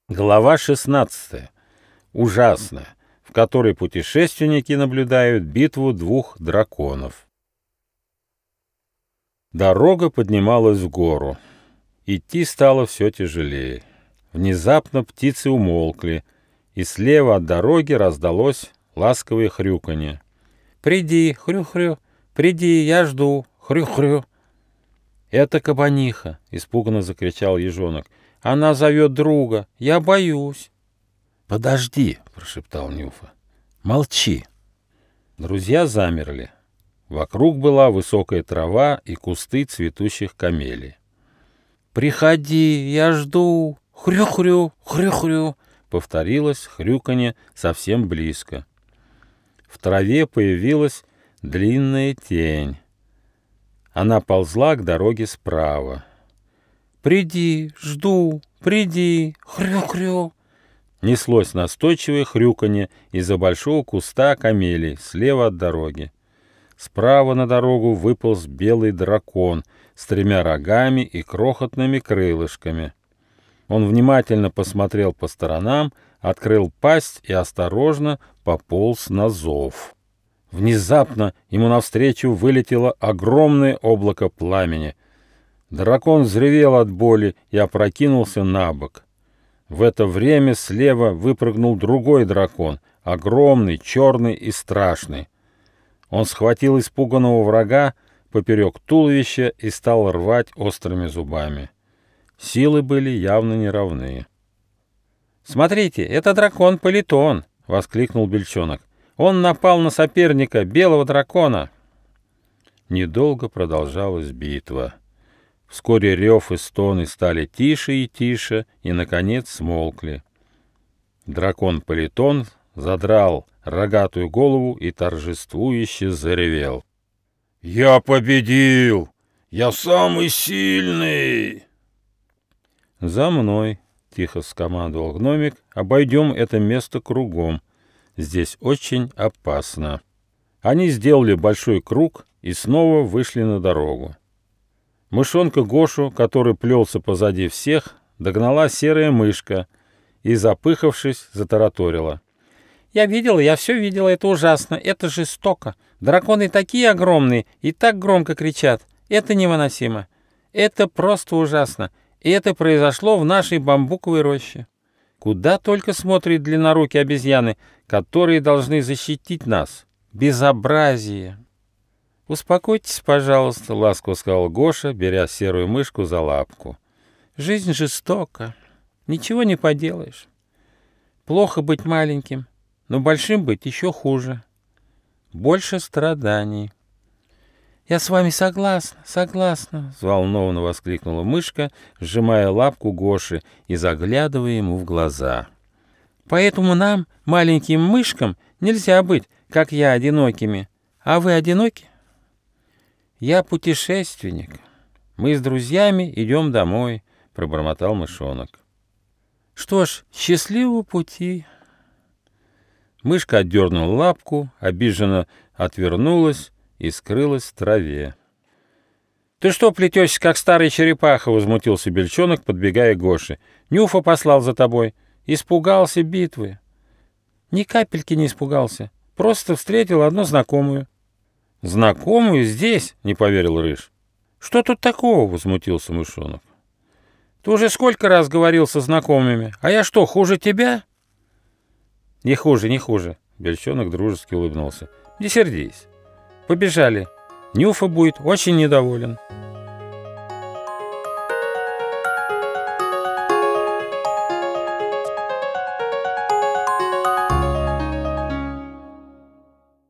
Глава 16. Ужасная, в которой путешественники наблюдают битву двух драконов. Дорога поднималась в гору. Идти стало все тяжелее. Внезапно птицы умолкли, и слева от дороги раздалось ласковое хрюканье. «Приди, хрю-хрю, приди, я жду, хрю-хрю». «Это кабаниха!» — испуганно закричал ежонок. «Она зовет друга, я боюсь». «Подожди!» — прошептал Нюфа. «Молчи!» Друзья замерли. Вокруг была высокая трава и кусты цветущих камелий. «Приходи, я жду, хрю-хрю, хрю-хрю!» — повторилось хрюканье совсем близко. В траве появилась длинная тень. Она ползла к дороге справа. «Приди, жду, приди, хрю-хрю!» Неслось настойчивое хрюканье из-за большого куста камелий слева от дороги. Справа на дорогу выполз белый дракон с 3 рогами и крохотными крылышками. Он внимательно посмотрел по сторонам, открыл пасть и осторожно пополз на зов. Внезапно ему навстречу вылетело огромное облако пламени. Дракон взревел от боли и опрокинулся на бок. В это время слева выпрыгнул другой дракон, огромный, черный и страшный. Он схватил испуганного врага поперек туловища и стал рвать острыми зубами. Силы были явно неравны. «Смотрите, это дракон-политон!» — воскликнул Бельчонок. «Он напал на соперника, белого дракона!» Недолго продолжалась битва. Вскоре рев и стоны стали тише и тише, и, наконец, смолкли. Дракон-политон задрал рогатую голову и торжествующе заревел. «Я победил! Я самый сильный!» «За мной!» — тихо скомандовал гномик. «Обойдем это место кругом. Здесь очень опасно». Они сделали большой круг и снова вышли на дорогу. Мышонка Гошу, который плелся позади всех, догнала серая мышка и, запыхавшись, затараторила. «Я все видела, это ужасно, это жестоко. Драконы такие огромные и так громко кричат. Это невыносимо. Это просто ужасно. И это произошло в нашей бамбуковой роще. Куда только смотрят длиннорукие обезьяны, которые должны защитить нас. Безобразие!» «Успокойтесь, пожалуйста», — ласково сказал Гоша, беря серую мышку за лапку. «Жизнь жестока. Ничего не поделаешь. Плохо быть маленьким, но большим быть еще хуже. Больше страданий». «Я с вами согласна», — взволнованно воскликнула мышка, сжимая лапку Гоши и заглядывая ему в глаза. «Поэтому нам, маленьким мышкам, нельзя быть, как я, одинокими. А вы одиноки?» «Я путешественник. Мы с друзьями идем домой», — пробормотал мышонок. «Что ж, счастливого пути». Мышка отдернула лапку, обиженно отвернулась и скрылась в траве. «Ты что плетешься, как старая черепаха?» — возмутился Бельчонок, подбегая к Гоше. «Нюфа послал за тобой. Испугался битвы». «Ни капельки не испугался. Просто встретил одну знакомую». «Знакомую здесь?» — не поверил Рыж. «Что тут такого?» — возмутился мышонок. «Ты уже сколько раз говорил со знакомыми, а я что, хуже тебя?» «Не хуже, не хуже», — Бельчонок дружески улыбнулся. «Не сердись. Побежали. Нюфа будет очень недоволен».